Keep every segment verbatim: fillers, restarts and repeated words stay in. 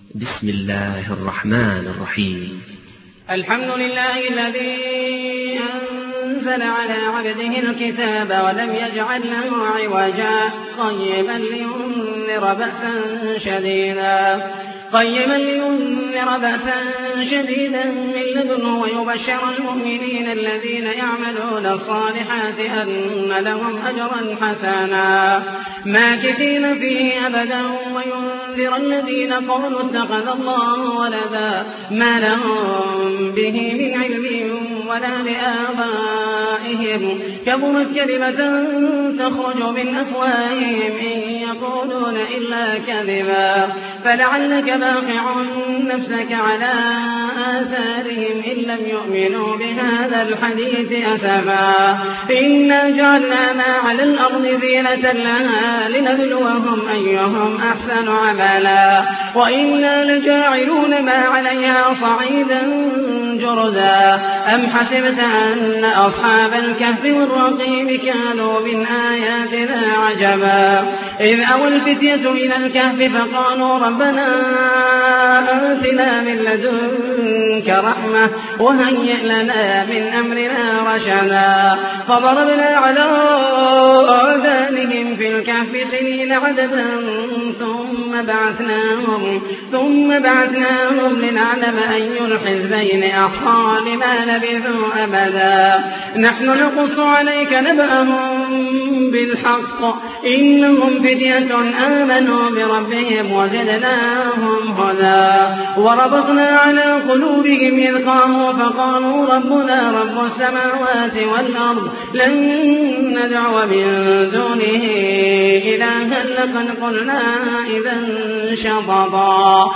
بسم الله الرحمن الرحيم. الحمد لله الذي أنزل على عبده الكتاب ولم يجعل له عوجا قيما لينذر بأسا شديدا قيما لينذر بأسا شديدا من لدنه ويبشر المؤمنين الذين يعملون الصالحات أن لهم أجرا حسنا ماكثين فيه أبدا وينذر الذين قالوا اتخذ الله ولدا ما لهم به من علم ولا لآبائهم كبرت كلمة تخرج من أفواههم إن يقولون إلا كذبا فلعلك باقع نفسك على آثارهم إن لم يؤمنوا بهذا الحديث أسفا إنا جعلنا ما على الأرض زينة لها لنبلوهم أيهم أحسن عملا وإنا لجاعلون ما عليها صعيدا جرزا أم حسبت أن أصحاب الكهف والرقيم كانوا من آياتنا عجبا إذ أوى الفتية إلى الكهف فقالوا ربنا آتنا من لدنك رحمة وهيئ لنا من أمرنا رشدا فضربنا على آذانهم في الكهف سنين عددا ثم بعثناهم ثم بعثناهم لنعلم أي الحزبين أحصى لما لبثوا أبدا نحن نقص عليك نبأهم بالحق إنهم فتية آمنوا بربهم وزدناهم هدى وربطنا على قلوبهم إذ قاموا فقالوا ربنا رب السماوات والأرض لن ندعو من دونه إلها لقد قلنا إذا شططا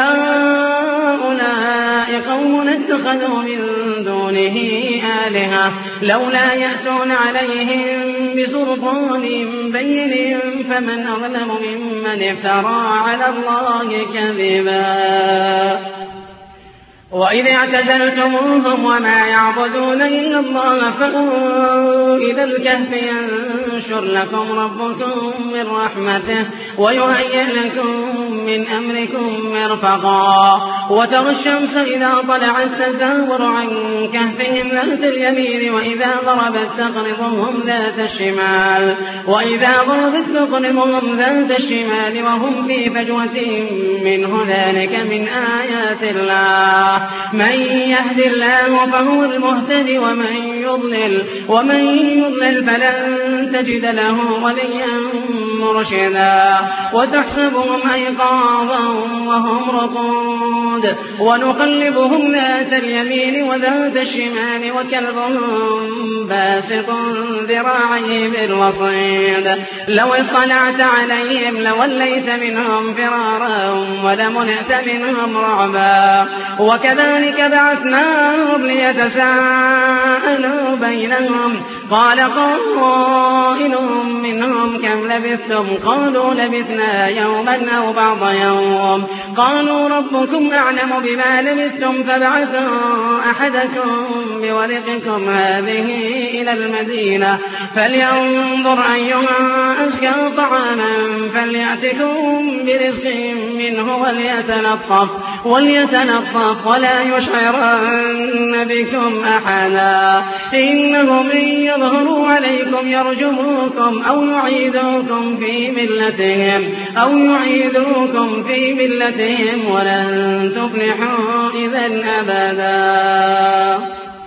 هؤلاء قوم اتخذوا من دونه آلهة لولا يأتون عليهم بسلطان بين فمن أظلم ممن افترى على الله كذبا وإذ اعتزلتموهم وما يعبدون إلا الله فأووا إلى الكهف ينشر لكم ربكم من رحمته ويهيئ لكم من أمركم مرفقا وترى الشمس إذا طلعت تزاور عن كهفهم ذات اليمين وإذا غربت تقرضهم ذات الشمال وإذا غربت تقرضهم ذات الشمال وهم في فجوة منه ذلك من آيات الله من يهد الله فهو المهتدي ومن يضلل ومن يضلل فلن تجد له وليا مرشدا وتحسبهم أيقاظا وهم رقود ونقلبهم ذات اليمين وذات الشمال وكلبهم باسط ذراعيه بالوصيد لو اطلعت عليهم لوليت منهم فرارا ولملئت منهم رعبا وكذلك بعثناهم ليتساءلوا بينهم قال قائل منهم كم لبثتم قالوا لبثنا يوما أو بعض يوم قالوا ربكم أعلم بما لبثتم فابعثوا أحدكم بورقكم هذه إلى المدينة فلينظر أيها أزكى طعاما فليأتكم برزق منه وليتلطف وليتلطف ولا يشعرن بكم أحدا إنهم إن يظهروا عليكم يرجموكم أو يعيدوكم في ملتهم أو يعيدوكم في ملتهم ولن تفلحوا إذا أبدا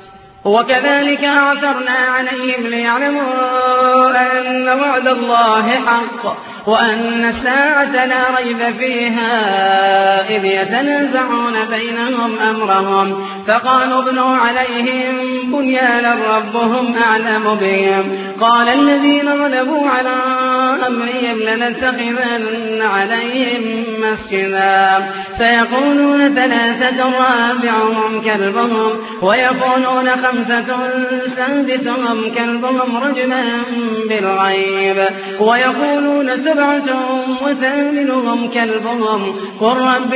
وكذلك أعثرنا عليهم ليعلموا أن وعد الله حق وأن الساعة لا ريب فيها إذ يتنازعون بينهم أمرهم فقالوا ابنوا عليهم بنيانا ربهم أعلم بهم قال الذين غلبوا على أمرهم لنتخذن عليهم مسجدا سيقولون ثلاثة رابعهم كلبهم ويقولون خمسة سادسهم كلبهم رجما بالغيب ويقولون سبعة وثامنهم كلبهم قل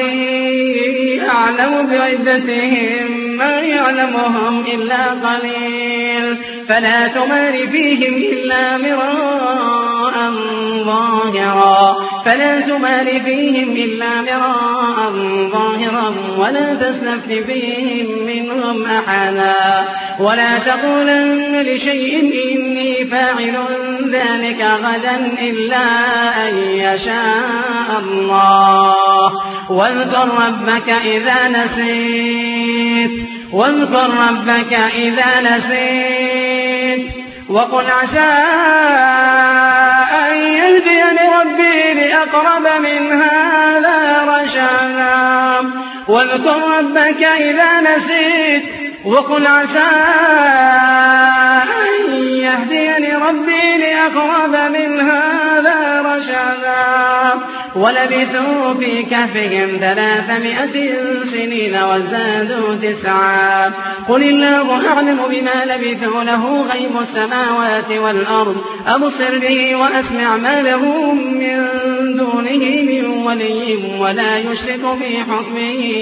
ربي أعلم بعدتهم ما يعلمهم إلا قليل فلا تمار فيهم إلا مراء ظاهرا فلا تمار فيهم إلا مراء ظاهرا ولا تستفت فيهم منهم أحدا ولا تقولن لشيء إني فاعل ذلك غدا إلا أن يشاء الله واذكر ربك إذا نسيت واذكر ربك إذا نسيت وقل عسى أن يهديني ربي لأقرب من هذا رشدا واذكر ربك إذا نسيت وقل عسى أن يهديني ربي لأقرب من هذا رشدا ولبثوا في كهفهم ثلاثمائة سنين وازدادوا تسعا قل الله أعلم بما لبثوا له غيب السماوات والأرض أبصر به وأسمع ما لهم من دونه من ولي ولا يشرك في حكمه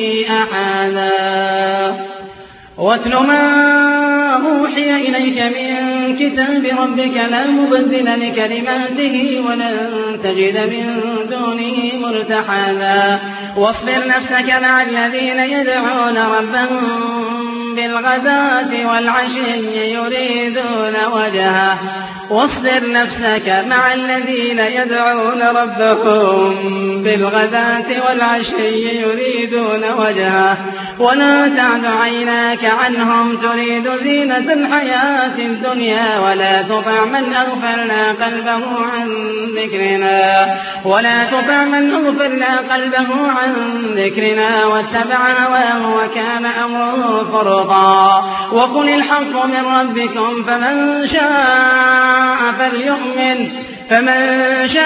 أحدا واتل ما أوحي إليك من كتاب ربك لا مبدل لكلماته ولن تجد من دونه ملتحدا واصبر نفسك مع الذين يدعون ربهم بالغداة والعشي يريدون وجهه واصبر نفسك مع الذين يدعون ربهم بالغداة والعشي يريدون وجهه ولا تعد عيناك عنهم تريد زينة الحياة الدنيا ولا تطع من أغفلنا قلبه عن ذكرنا ولا تطع من أغفلنا قلبه عن ذكرنا واتبع هواه وكان أمره فرطا وقل الحق من ربكم فمن شاء فليؤمن فمن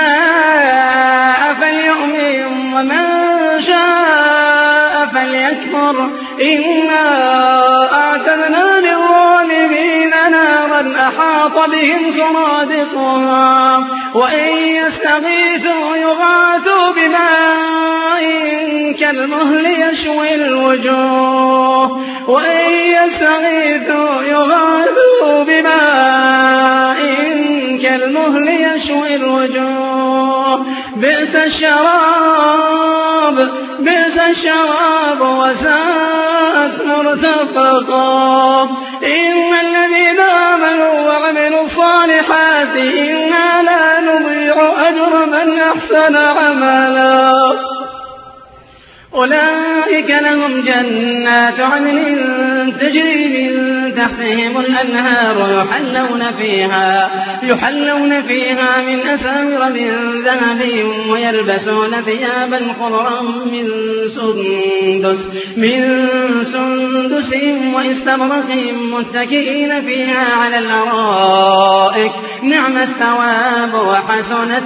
شاء فليؤمن ومن شاء فليكفر إنا أعتدنا للظالمين نارا أحاط بهم سرادقها وإن يستغيثوا يغاثوا بماء كالمهل يشوي الوجوه وإن يستغيثوا يغاثوا بماء كالمهل يشوي الوجوه بئس الشراب بئس الشراب وساءت مرتفقا إن الذين آمنوا وعملوا الصالحات إنا لا نضيع أجر من أحسن عملا أولئك لهم جنات عدن تجري من تحتهم الأنهار يحلون فيها يحلون فيها من أساور من ذهب ويلبسون ثيابا خضرا من سندس من سندس واستبرق متكئين فيها على الأرائك نعم الثواب وحسنت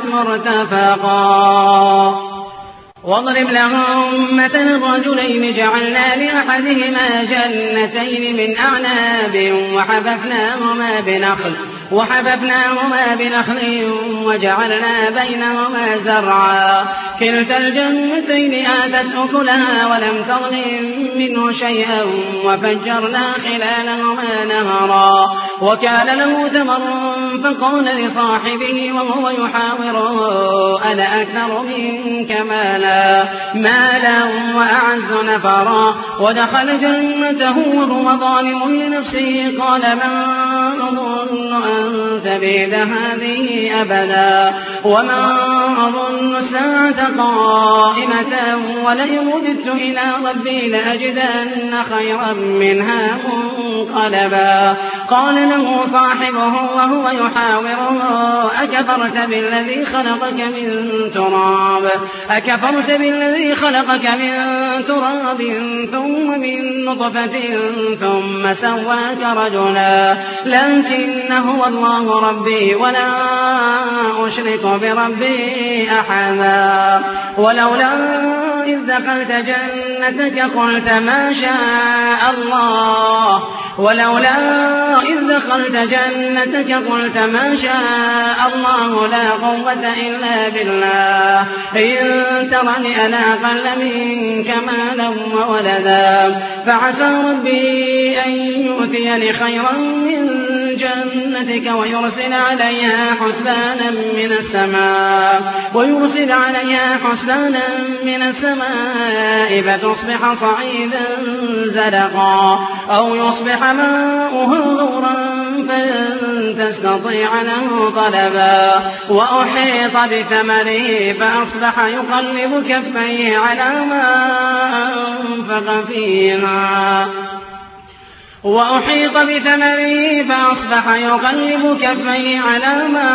مرتفقا واضرب لهم مثل رجلين جعلنا لأحدهما جنتين من أعناب وحففناهما بنخل وحففناهما بنخل وجعلنا بينهما زرعا كلتا الجنتين آتت أكلها ولم تظلم منه شيئا وفجرنا خلالهما نهرا وكان له ثمر فقال لصاحبه وهو يحاوره أنا أكثر منك مالا مالا وأعز نفرا ودخل جنته وهو ظالم لنفسه قال من أظن أن تبيد هذه أبدا وما أظن الساعة قائمة ولئن رددت إلى ربي لأجدن خيرا منها منقلبا قال له صاحبه وهو يحاوره أكفرت بالذي خلقك من تراب أكفرت بالذي خلقك من تراب ثم من نطفة ثم سواك رجلا لكن هو الله ربي ولا أشرك بربي أحدا ولولا إذ دخلت جنتك قلت ما شاء الله ولولا إذ دخلت جنتك قلت ما شاء الله لا قوة إلا بالله إن ترني أنا أقل منك مالا وولدا فعسى ربي أن يؤتيني خيرا من جنتك ويرسل عليها حسبانا من السماء ويرسل عليها حسبانا من السماء فتصبح صعيدا زلقا أو يصبح ماؤها غورا فلن تستطيع له طلبا وأحيط بثمره فأصبح يقلب كفيه على ما أنفق فيها وأحيط بثمره فأصبح يقلب كفيه على ما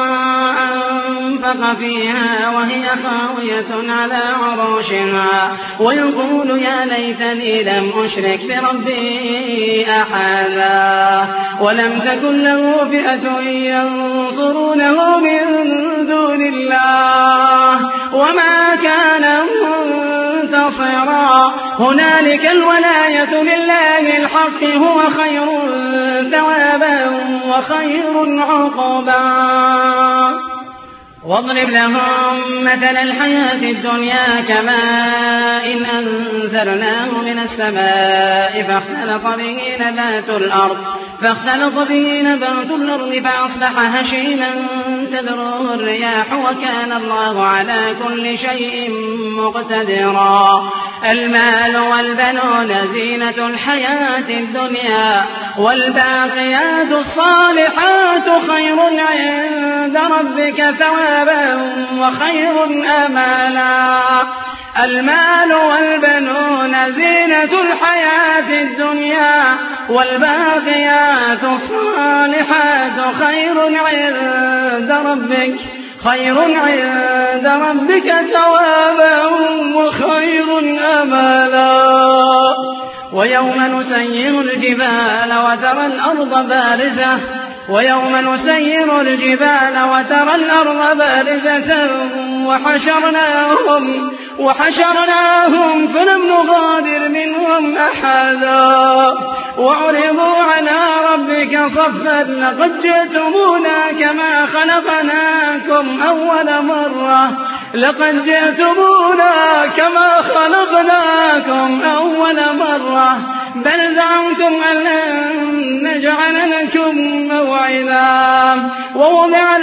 أنفق فيها وهي خاوية على عروشها ويقول يا ليتني لم أشرك بربي أحدا ولم تكن له فئة ينصرونه من دون الله وما كان منتصرا هنالك الولاية لله الحق هو خير ثوابا وخير عقبا واضرب لهم مثل الحياة الدنيا كماء إن أنزلناه من السماء فاختلط به نبات الأرض فاختلط به نبات الأرض فأصبح هشيما تذروه الرياح وكان الله على كل شيء مقتدرا المال والبنون زينة الحياة الدنيا والباقيات الصالحات خير عند ربك ثوابا وخير آمالا المال والبنون زينة الحياة الدنيا والباقيات الصالحات خير عند ربك خير عند ربك ثوابا وخير آمالا ويوم نسير الجبال وترى الأرض بارزة ويوم نسير الجبال وترى الأرض بارزة وحشرناهم وحشرناهم فلم نغادر منهم أحدا وعرضوا على ربك صفا لقد جئتمونا كما خلقناكم أول مرة لقد جئتمونا كما خلقناكم أول مرة بل زعمتم أن لن نجعل لكم موعدا ووضع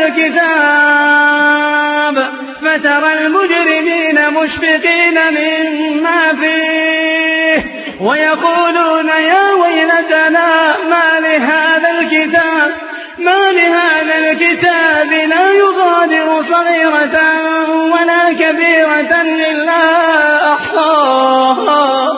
الكتاب فترى المجرمين مشفقين مما فيه ويقولون يا ويلتنا ما لهذا الكتاب ما لهذا الكتاب لا يغادر صغيرة ولا كبيرة إلا أحصاها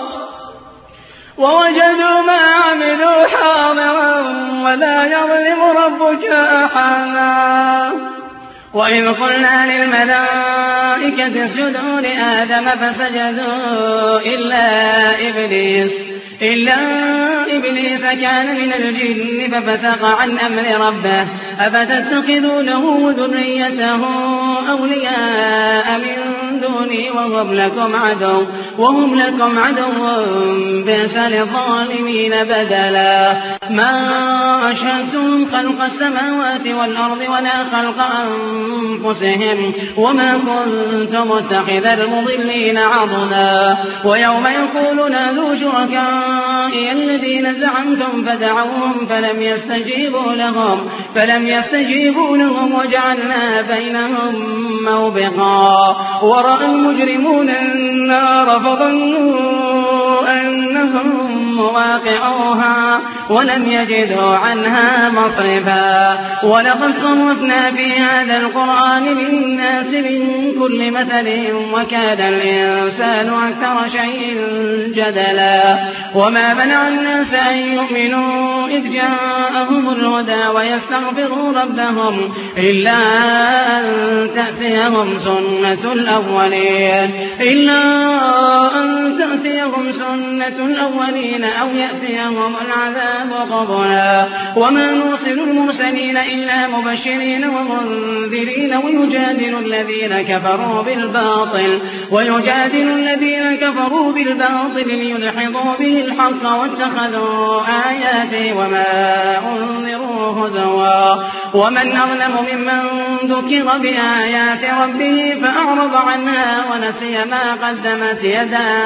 ووجدوا ما عملوا حاضرا ولا يظلم ربك أحدا وإذ قلنا للملائكة اسجدوا لآدم فسجدوا إلا إبليس إلا إبليس كان من الجن ففسق عن أمر ربه أفتتخذونه وذريته أولياء من دوني وهم لكم عدو وهم لكم عدو بئس للظالمين بدلا ما أشهدتم خلق السماوات والأرض ولا خلق أنفسهم وما كنت متخذ المضلين عضدا ويوم يقول نادوا شركائي الذين زعمتم فدعوهم فلم يستجيبوا لهم فلم يستجيبوا لهم وجعلنا بينهم موبقا ورأى المجرمون النار فظنوا أنهم مواقعوها ولم يجدوا عنها مصرفا ولقد صرفنا في هذا القرآن للناس من كل مثل وكاد الإنسان أكثر شيء جدلا وما منع الناس أن يؤمنوا إذ جاءهم الهدى ويستغفروا ربهم إلا أن تأتيهم سنة الأولين إلا أن تأتيهم سنة الأولين أو يأتيهم العذاب قبلا وما نرسل المرسلين إلا مبشرين ومنذرين ويجادل الذين كفروا بالباطل ويجادل الذين كفروا بالباطل ليدحضوا به الحق واتخذوا آياتي وما أنذروا هزوا ومن أظلم ممن ذكر بآيات ربه فأعرض عنها ونسي ما قدمت يداه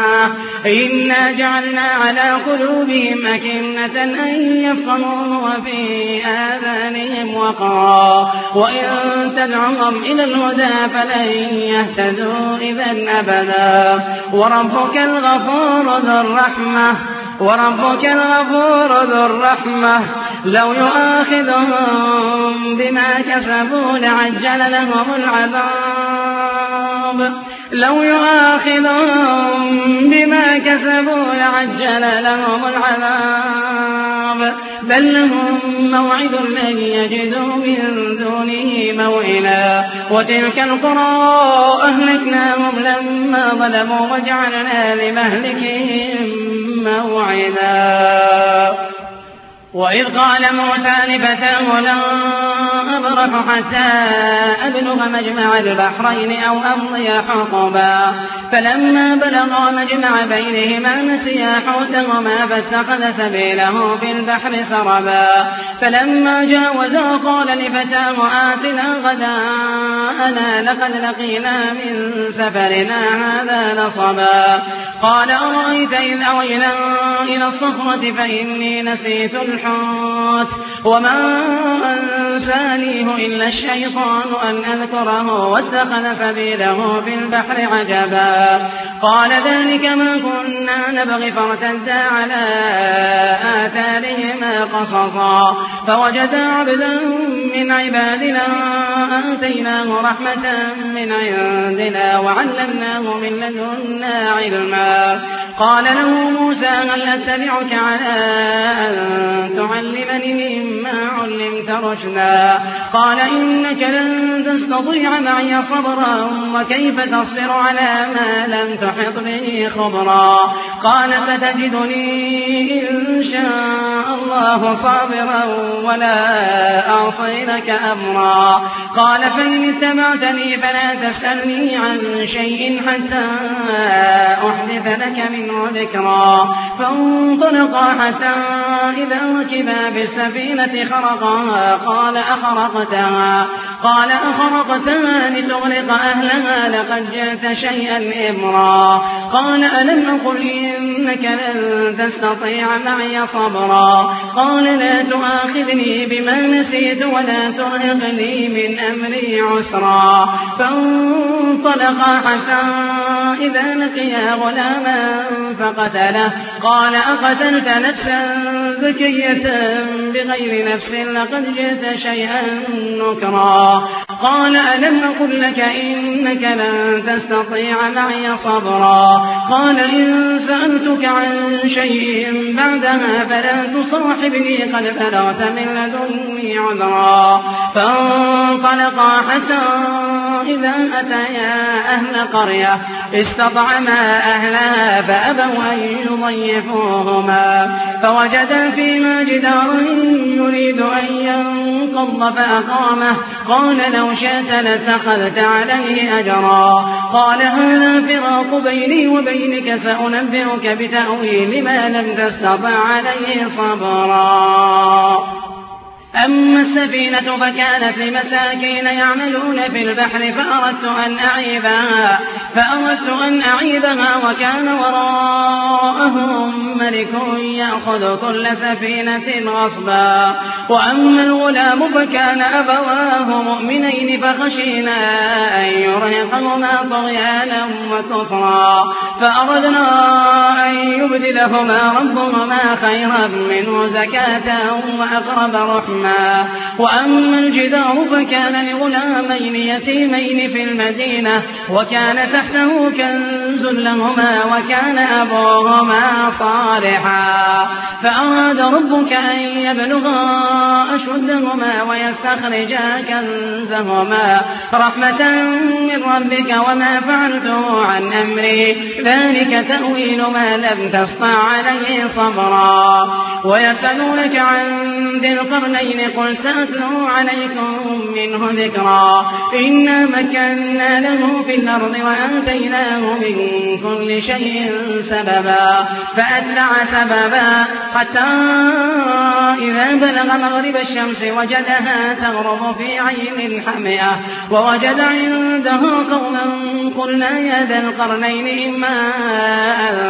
إنا جعلنا على قلوبهم أكنة أن يفقهوه وفي آذانهم وقرا وإن تدعهم إلى الهدى فلن يهتدوا إذا أبدا وربك الغفور ذو الرحمة وربك الغفور ذو الرحمة لو يؤاخذهم بما كسبوا لعجل لهم العذاب لو يؤاخذهم بما كسبوا لعجل لهم العذاب بل لهم موعد لن يجدوا من دونه موئلا وتلك القرى أهلكناهم لما ظلموا وجعلنا لمهلكهم موعدا وإذ قال موسى لفتاه لن أبرح حتى أبلغ مجمع البحرين أو أمضي حقبا فلما بلغا مجمع بينهما نسيا حوتهما فاتخذ سبيله في البحر سربا فلما جاوزا قال لفتاه آتنا غداءنا لقد لقينا من سفرنا هذا نصبا قال أرأيت إذ أوينا إلى الصخرة فإني نسيت الحوت وما أنسانيه إلا الشيطان أن أذكره واتخذ سبيله في البحر عجبا قال ذلك ما كنا نبغي فارتدا على آثارهما قصصا فوجدا عبدا من عبادنا آتيناه رحمة من عندنا وعلمناه من لدنا علما قال له موسى هل أتبعك على أن تعلمني مما علمت رشدا قال إنك لن تستطيع معي صبرا وكيف تصبر على ما لم تحط به خبرا قال ستجدني إن شاء الله صابرا ولا أعصي لك أمرا قال فإن اتبعتني فلا تسألني عن شيء حتى أحدث لك منه ذكرا فانطلقا حتى إذا ركبا بالسفينة خرقها قال أخرقتها قال أخرقتها لتغرق أهلها لقد جئت شيئا إمرا قال ألم أقل إنك لن تستطيع معي صبرا قال لا تؤاخذني بما نسيت ولا ترهقني من أمري عسرا فانطلقا حتى إذا لقيا غلاما فقتله قال أقتلت نفسا زكية بغير نفس لقد جئت شيئا نكرا قال ألم أقل لك إنك لن تستطيع معي صبرا قال إن سألتك عن شيء بعدها فلا تصاحبني قد بلغت من لدني عذرا فانطلقا حتى إذا أتيا أهل قرية استطعما أهلها فأبوا أن يضيفوهما فوجدا فيما جدارا يريد أن ينقض فأقامه قال لو شئت لاتخذت عليه أجرا قال هذا فراق بيني وبينك سأنبئك بتأويل ما لم تستطع عليه صبرا أما السفينة فكانت لمساكين يعملون في البحر فأردت أن أعيبها فأردت أن أعيبها وكان وراءهم ملك يأخذ كل سفينة غصبا وأما الغلام فكان أبواه مؤمنين فخشينا أن يرهقهما طغيانا وكفرا فأردنا أن يبدلهما ربهما خيرا منه زكاة وأقرب رحما وأما الجدار فكان لغلامين يتيمين في المدينة وكان تحته كنز لهما وكان أبوهما صالحا فأراد ربك أن يبلغا أشدهما ويستخرجا كنزهما رحمة من ربك وما فعلته عن أمري ذلك تأويل ما لم تسطع عليه صبرا ويسألونك عن ذي القرنين قل سأتلو عليكم منه ذكرا إنا مكنا له في الأرض وآتيناه من كل شيء سببا فأتبع سببا حتى إذا بلغ مغرب الشمس وجدها تغرب في عين حمئة ووجد عنده قوما قلنا يا ذا القرنين إما أن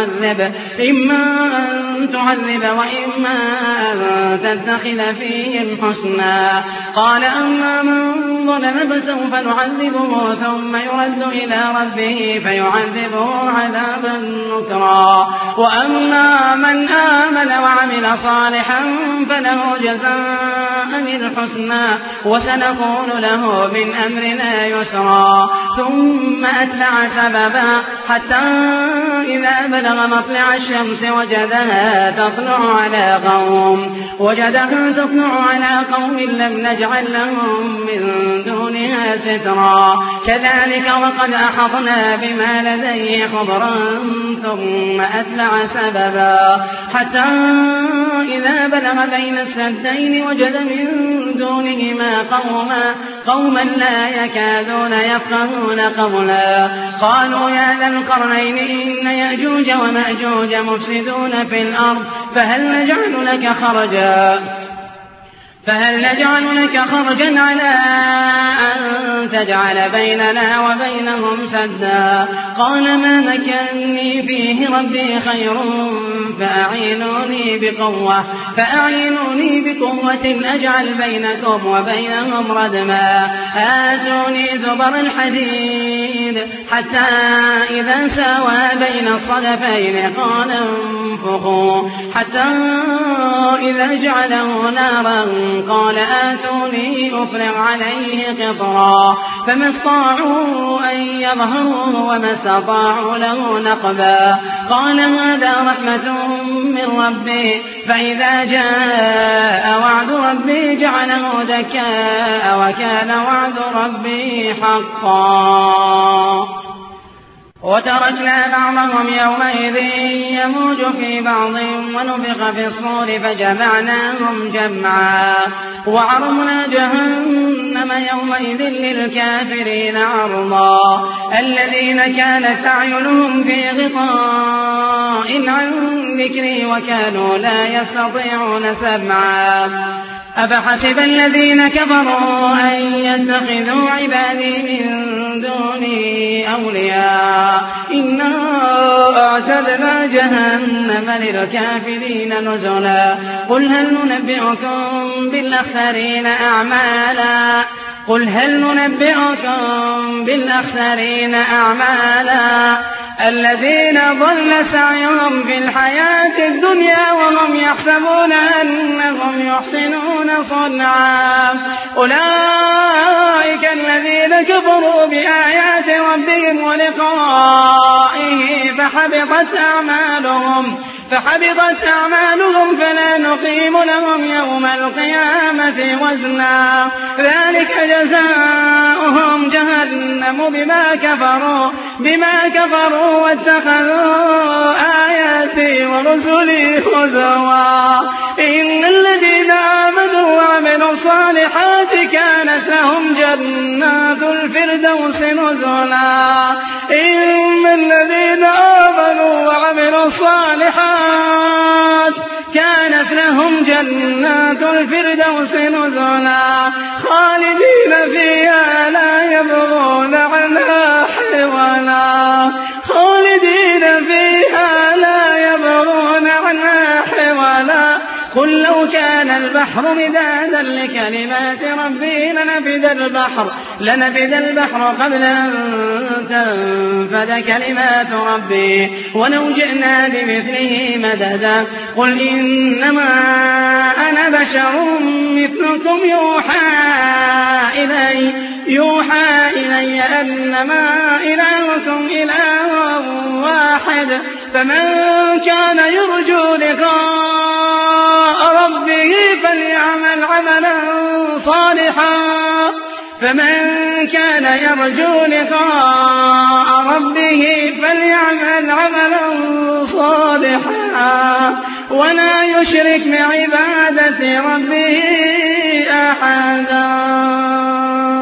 تعذب إما أن تعذب وإما أن تتخذ فيهم حسنا قال أما من ظلم فسوف نعذبه ثم يرد إلى ربه فيعذبه عذابا نكرا وأما من آمن وعمل صالحا فله جزاء الحسنى وسنقول له من أمرنا يسرا ثم أتبع سببا حتى إذا بلغ مطلع الشمس وجدها تطلع على قوم وجدها تطلع على قوم لم نجعل لهم من دونها سترا كذلك وقد أحطنا بما لديه خبرا ثم أتبع سببا حتى إذا بلغ بين السدين وجد من دونهما قوما قوما لا يكادون يفقهون قولا قالوا يا ذا القرنين إن يأجوج ومأجوج مفسدون في الأرض فهل نجعل لك خرجا فهل نجعل لك خرجا على أن تجعل بيننا وبينهم سدا قال ما مكنني فيه ربي خير فأعينوني بقوة فأعينوني بقوة أجعل بينكم وبينهم ردما آتوني زبر الحديد حتى إذا ساوى بين الصدفين قال انفخوا حتى إذا جعله نارا قال آتوني أفرغ عليه قطرا فما استطاعوا أن يظهروه وما استطاعوا له نقبا قال هذا رحمة من ربي فإذا جاء وعد ربي جعله دكاء وكان وعد ربي حقا وتركنا بعضهم يومئذ يموج في بعض ونفخ في الصور فجمعناهم جمعا وعرضنا جهنم يومئذ للكافرين عرضا الذين كانت أعينهم في غطاء عن ذكري وكانوا لا يستطيعون سمعا أفحسب الذين كفروا أن يتخذوا عبادي من دوني أولياء إنا أعتدنا جهنم للكافرين نزلا قل هل ننبئكم بالأخسرين أعمالا قل هل ننبئكم بالأخسرين أعمالا الذين ضل سعيهم في الحياة الدنيا وهم يحسبون أنهم يحسنون صنعا أولئك الذين كفروا بآيات ربهم ولقائه فحبطت أعمالهم فحبطت أعمالهم فلا نقيم لهم يوم القيامة وزنا ذلك جزاؤهم جهنم بما كفروا بما كفروا واتخذوا آياتي ورسلي هزوا إن الذين آمنوا وعملوا الصالحات كانت لهم جنات الفردوس نزلا إن الذين آمنوا وعملوا الصالحات كانت لهم جنات الفردوس نزلا خالدين فيها لا يبغون عنها حولا خالدين فيها لا يبغون عنها حولا قل لو كان البحر مدادا لكلمات ربي لنفد البحر لنفد البحر قبل أن تنفد كلمات ربي ولو جئنا بمثله مددا قل إنما أنا بشر مثلكم يوحى إلي يوحى إلي أنما إلهكم إله واحد فمن كان يرجو لقاء ربه فليعمل عملا صالحا فمن كان يرجو لقاء ربه فليعمل عملا صالحا ولا يشرك بعبادة ربه أحدا.